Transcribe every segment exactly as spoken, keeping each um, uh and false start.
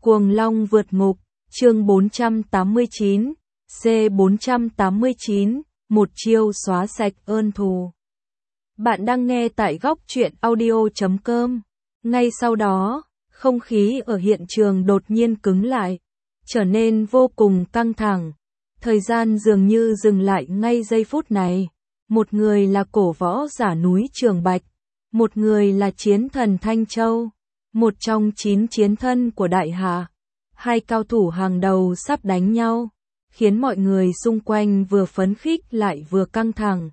Cuồng Long vượt ngục, chương bốn trăm tám mươi chín, C bốn trăm tám mươi chín, một chiêu xóa sạch ơn thù. Bạn đang nghe tại góc truyện audio chấm com. Ngay sau đó, không khí ở hiện trường đột nhiên cứng lại, trở nên vô cùng căng thẳng. Thời gian dường như dừng lại ngay giây phút này. Một người là cổ võ giả núi Trường Bạch, một người là chiến thần Thanh Châu, một trong chín chiến thân của Đại Hạ. Hai cao thủ hàng đầu sắp đánh nhau, khiến mọi người xung quanh vừa phấn khích lại vừa căng thẳng.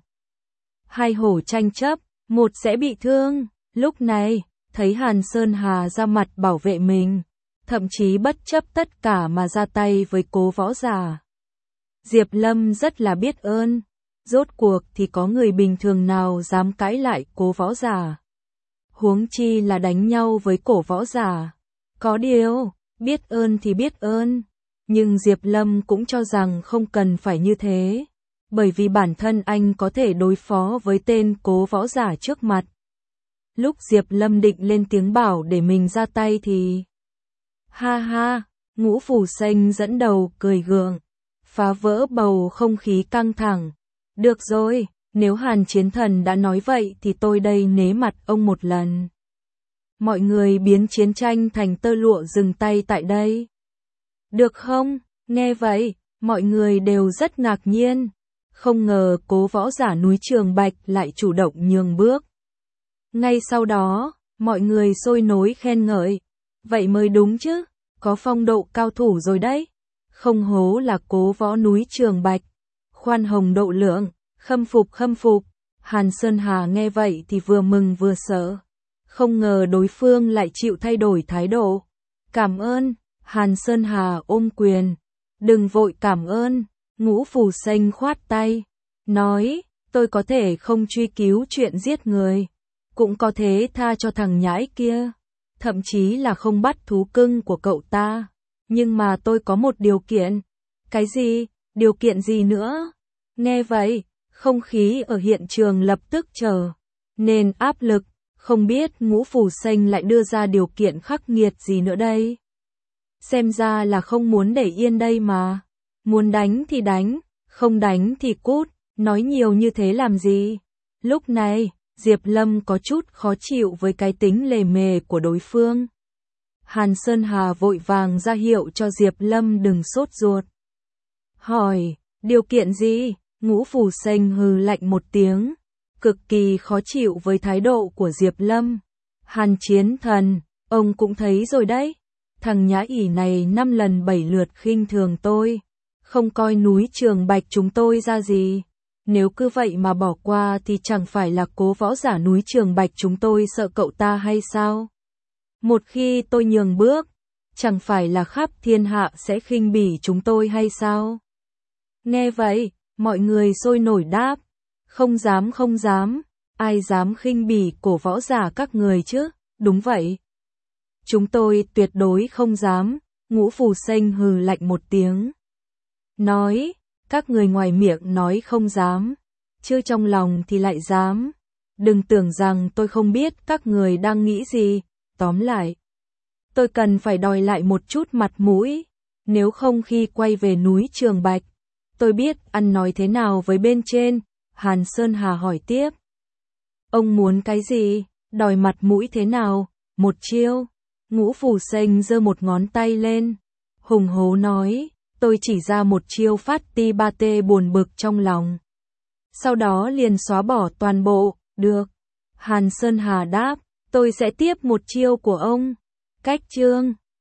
Hai hổ tranh chấp, một sẽ bị thương. Lúc này, thấy Hàn Sơn Hà ra mặt bảo vệ mình, thậm chí bất chấp tất cả mà ra tay với cố võ giả. Diệp Lâm rất là biết ơn. Rốt cuộc thì có người bình thường nào dám cãi lại cố võ giả. Huống chi là đánh nhau với cổ võ giả. Có điều, biết ơn thì biết ơn. Nhưng Diệp Lâm cũng cho rằng không cần phải như thế. Bởi vì bản thân anh có thể đối phó với tên cố võ giả trước mặt. Lúc Diệp Lâm định lên tiếng bảo để mình ra tay thì... Ha ha, Ngũ Phủ Xanh dẫn đầu cười gượng, phá vỡ bầu không khí căng thẳng. Được rồi, nếu Hàn Chiến Thần đã nói vậy thì tôi đây nể mặt ông một lần. Mọi người biến chiến tranh thành tơ lụa dừng tay tại đây. Được không? Nghe vậy, mọi người đều rất ngạc nhiên. Không ngờ cố võ giả núi Trường Bạch lại chủ động nhường bước. Ngay sau đó, mọi người sôi nối khen ngợi. Vậy mới đúng chứ, có phong độ cao thủ rồi đấy. Không hố là cố võ núi Trường Bạch. Khoan hồng độ lượng, khâm phục khâm phục. Hàn Sơn Hà nghe vậy thì vừa mừng vừa sợ. Không ngờ đối phương lại chịu thay đổi thái độ. Cảm ơn. Hàn Sơn Hà ôm quyền. Đừng vội cảm ơn. Ngũ Phủ Xanh khoát tay. Nói, tôi có thể không truy cứu chuyện giết người. Cũng có thể tha cho thằng nhãi kia. Thậm chí là không bắt thú cưng của cậu ta. Nhưng mà tôi có một điều kiện. Cái gì? Điều kiện gì nữa? Nghe vậy, không khí ở hiện trường lập tức trở nên áp lực. Không biết Ngũ Phủ Xanh lại đưa ra điều kiện khắc nghiệt gì nữa đây. Xem ra là không muốn để yên đây mà. Muốn đánh thì đánh, không đánh thì cút, nói nhiều như thế làm gì. Lúc này, Diệp Lâm có chút khó chịu với cái tính lề mề của đối phương. Hàn Sơn Hà vội vàng ra hiệu cho Diệp Lâm đừng sốt ruột. Hỏi, điều kiện gì? Ngũ Phủ Xanh hừ lạnh một tiếng, cực kỳ khó chịu với thái độ của Diệp Lâm. Hàn Chiến Thần, ông cũng thấy rồi đấy. Thằng nhãi ỉ này năm lần bảy lượt khinh thường tôi. Không coi núi Trường Bạch chúng tôi ra gì. Nếu cứ vậy mà bỏ qua thì chẳng phải là cố võ giả núi Trường Bạch chúng tôi sợ cậu ta hay sao? Một khi tôi nhường bước, chẳng phải là khắp thiên hạ sẽ khinh bỉ chúng tôi hay sao? Nghe vậy, mọi người sôi nổi đáp. Không dám không dám, ai dám khinh bỉ cổ võ giả các người chứ? Đúng vậy. Chúng tôi tuyệt đối không dám. Ngũ Phủ Xanh hừ lạnh một tiếng. Nói, các người ngoài miệng nói không dám, chứ trong lòng thì lại dám. Đừng tưởng rằng tôi không biết các người đang nghĩ gì. Tóm lại, tôi cần phải đòi lại một chút mặt mũi. Nếu không khi quay về núi Trường Bạch, tôi biết ăn nói thế nào với bên trên. Hàn Sơn Hà hỏi tiếp. Ông muốn cái gì? Đòi mặt mũi thế nào? Một chiêu. Ngũ Phủ Xanh giơ một ngón tay lên. Hùng hố nói. Tôi chỉ ra một chiêu phát ti ba tê buồn bực trong lòng. Sau đó liền xóa bỏ toàn bộ. Được. Hàn Sơn Hà đáp. Tôi sẽ tiếp một chiêu của ông. Cách chương.